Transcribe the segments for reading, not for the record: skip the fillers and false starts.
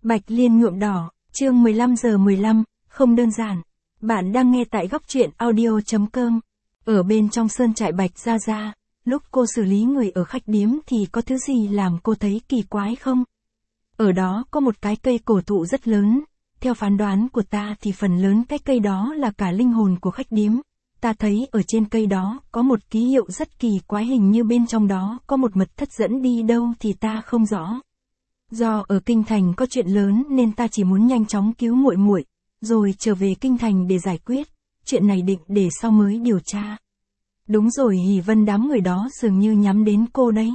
Bạch Liên nhuộm đỏ, chương 15:15, không đơn giản. Bạn đang nghe tại góc truyện audio.com. Ở bên trong sơn trại Bạch Gia Gia, lúc cô xử lý người ở khách điếm thì có thứ gì làm cô thấy kỳ quái không? Ở đó có một cái cây cổ thụ rất lớn. Theo phán đoán của ta thì phần lớn cái cây đó là cả linh hồn của khách điếm. Ta thấy ở trên cây đó có một ký hiệu rất kỳ quái, hình như bên trong đó có một mật thất dẫn đi đâu thì ta không rõ. Do ở kinh thành có chuyện lớn nên ta chỉ muốn nhanh chóng cứu muội muội, rồi trở về kinh thành để giải quyết. Chuyện này định để sau mới điều tra. Đúng rồi, Hỷ Vân, đám người đó dường như nhắm đến cô đấy.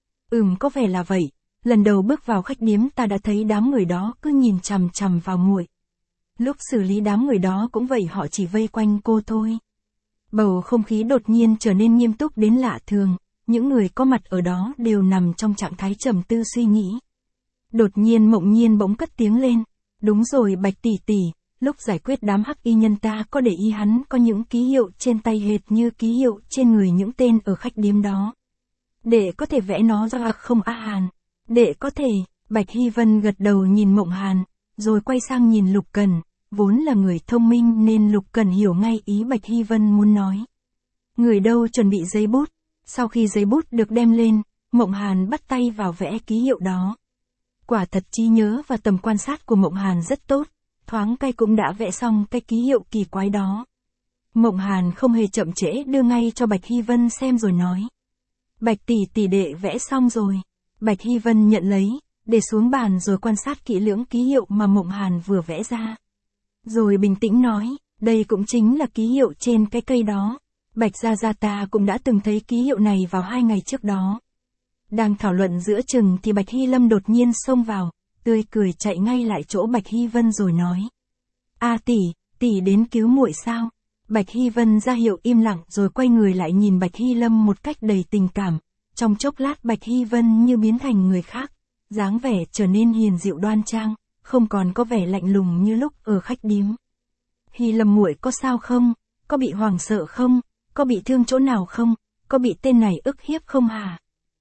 Có vẻ là vậy. Lần đầu bước vào khách điếm ta đã thấy đám người đó cứ nhìn chằm chằm vào muội. Lúc xử lý đám người đó cũng vậy, họ chỉ vây quanh cô thôi. Bầu không khí đột nhiên trở nên nghiêm túc đến lạ thường. Những người có mặt ở đó đều nằm trong trạng thái trầm tư suy nghĩ. Đột nhiên Mộng Nhiên bỗng cất tiếng lên. Đúng rồi Bạch tỷ tỷ, lúc giải quyết đám hắc y nhân ta có để ý hắn có những ký hiệu trên tay hệt như ký hiệu trên người những tên ở khách điếm đó. Đệ có thể vẽ nó ra không á Hàn? Đệ có thể. Bạch Hy Vân gật đầu nhìn Mộng Hàn, rồi quay sang nhìn Lục Cần. Vốn là người thông minh nên Lục Cần hiểu ngay ý Bạch Hy Vân muốn nói. Người đâu chuẩn bị giấy bút. Sau khi giấy bút được đem lên, Mộng Hàn bắt tay vào vẽ ký hiệu đó. Quả thật trí nhớ và tầm quan sát của Mộng Hàn rất tốt, thoáng cái cũng đã vẽ xong cái ký hiệu kỳ quái đó. Mộng Hàn không hề chậm trễ đưa ngay cho Bạch Hy Vân xem rồi nói. Bạch tỷ tỷ, đệ vẽ xong rồi. Bạch Hy Vân nhận lấy, để xuống bàn rồi quan sát kỹ lưỡng ký hiệu mà Mộng Hàn vừa vẽ ra. Rồi bình tĩnh nói, đây cũng chính là ký hiệu trên cái cây đó. Bạch Gia Gia, ta cũng đã từng thấy ký hiệu này vào 2 ngày trước đó. Đang thảo luận giữa chừng thì Bạch Hy Lâm đột nhiên xông vào, tươi cười chạy ngay lại chỗ Bạch Hy Vân rồi nói. A tỷ, tỷ đến cứu muội sao? Bạch Hy Vân ra hiệu im lặng rồi quay người lại nhìn Bạch Hy Lâm một cách đầy tình cảm. Trong chốc lát Bạch Hy Vân như biến thành người khác, dáng vẻ trở nên hiền dịu đoan trang, không còn có vẻ lạnh lùng như lúc ở khách điếm. Hy Lâm muội có sao không? Có bị hoảng sợ không? Có bị thương chỗ nào không? Có bị tên này ức hiếp không hả?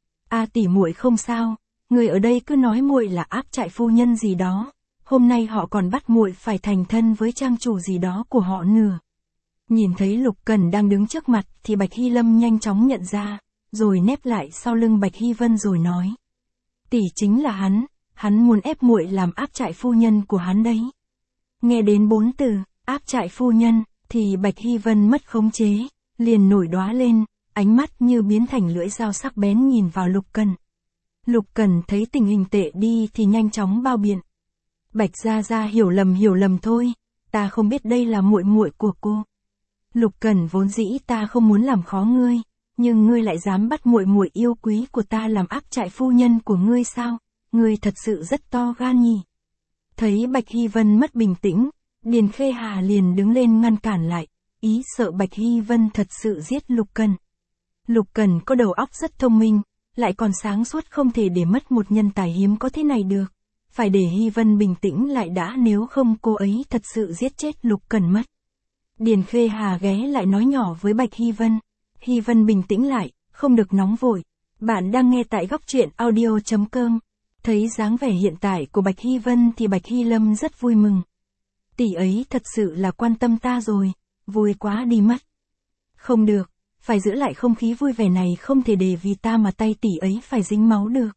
A tỷ, muội không sao, người ở đây cứ nói muội là áp trại phu nhân gì đó, hôm nay họ còn bắt muội phải thành thân với trang chủ gì đó của họ nữa. Nhìn thấy Lục Cần đang đứng trước mặt thì Bạch Hy Lâm nhanh chóng nhận ra, rồi nép lại sau lưng Bạch Hy Vân rồi nói. Tỷ chính là hắn muốn ép muội làm áp trại phu nhân của hắn đấy. Nghe đến 4 từ, áp trại phu nhân, thì Bạch Hy Vân mất khống chế, liền nổi đóa lên. Ánh mắt như biến thành lưỡi dao sắc bén nhìn vào Lục Cần. Lục Cần thấy tình hình tệ đi thì nhanh chóng bao biện. Bạch Gia Gia hiểu lầm thôi, ta không biết đây là muội muội của cô. Lục Cần, vốn dĩ ta không muốn làm khó ngươi, nhưng ngươi lại dám bắt muội muội yêu quý của ta làm áp trại phu nhân của ngươi sao? Ngươi thật sự rất to gan nhỉ. Thấy Bạch Hy Vân mất bình tĩnh, Điền Khê Hà liền đứng lên ngăn cản lại, ý sợ Bạch Hy Vân thật sự giết Lục Cần. Lục Cần có đầu óc rất thông minh, lại còn sáng suốt, không thể để mất một nhân tài hiếm có thế này được. Phải để Hy Vân bình tĩnh lại đã, nếu không cô ấy thật sự giết chết Lục Cần mất. Điền Khê Hà ghé lại nói nhỏ với Bạch Hy Vân. Hy Vân bình tĩnh lại, không được nóng vội. Bạn đang nghe tại góc truyện audio.com. Thấy dáng vẻ hiện tại của Bạch Hy Vân thì Bạch Hy Lâm rất vui mừng. Tỷ ấy thật sự là quan tâm ta rồi, vui quá đi mất. Không được. Phải giữ lại không khí vui vẻ này, không thể để vì ta mà tay tỷ ấy phải dính máu được.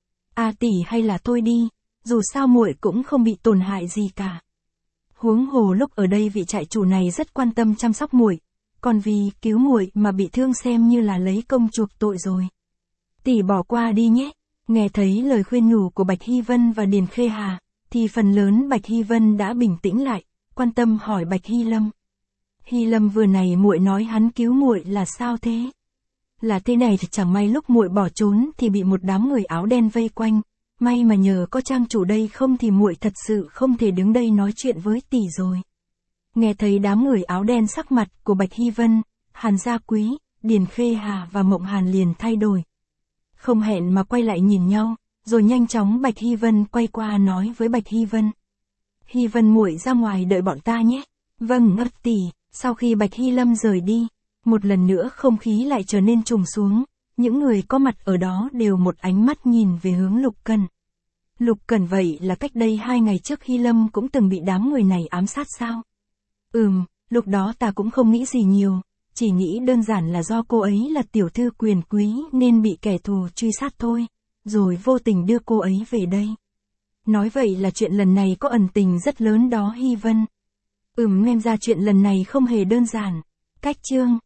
A tỷ, hay là thôi đi, dù sao muội cũng không bị tổn hại gì cả. Huống hồ lúc ở đây vị trại chủ này rất quan tâm chăm sóc muội, còn vì cứu muội mà bị thương xem như là lấy công chuộc tội rồi. Tỷ bỏ qua đi nhé. Nghe thấy lời khuyên nhủ của Bạch Hy Vân và Điền Khê Hà, thì phần lớn Bạch Hy Vân đã bình tĩnh lại, quan tâm hỏi Bạch Hy Lâm. Hy Lâm, vừa này muội nói hắn cứu muội là sao thế? Là thế này, thì chẳng may lúc muội bỏ trốn thì bị một đám người áo đen vây quanh, may mà nhờ có trang chủ đây, không thì muội thật sự không thể đứng đây nói chuyện với tỷ rồi. Nghe thấy đám người áo đen, sắc mặt của Bạch Hy Vân, Hàn Gia Quý, Điền Khê Hà và Mộng Hàn liền thay đổi. Không hẹn mà quay lại nhìn nhau, rồi nhanh chóng Bạch Hy Vân quay qua nói với Bạch Hy Vân. Hy Vân muội ra ngoài đợi bọn ta nhé. Vâng ngất tỷ. Sau khi Bạch Hy Lâm rời đi, một lần nữa không khí lại trở nên trùng xuống, những người có mặt ở đó đều một ánh mắt nhìn về hướng Lục Cần. Lục Cẩn vậy là cách đây 2 ngày trước Hy Lâm cũng từng bị đám người này ám sát sao? Lúc đó ta cũng không nghĩ gì nhiều, chỉ nghĩ đơn giản là do cô ấy là tiểu thư quyền quý nên bị kẻ thù truy sát thôi, rồi vô tình đưa cô ấy về đây. Nói vậy là chuyện lần này có ẩn tình rất lớn đó Hy Vân. Xem ra chuyện lần này không hề đơn giản. Cách chương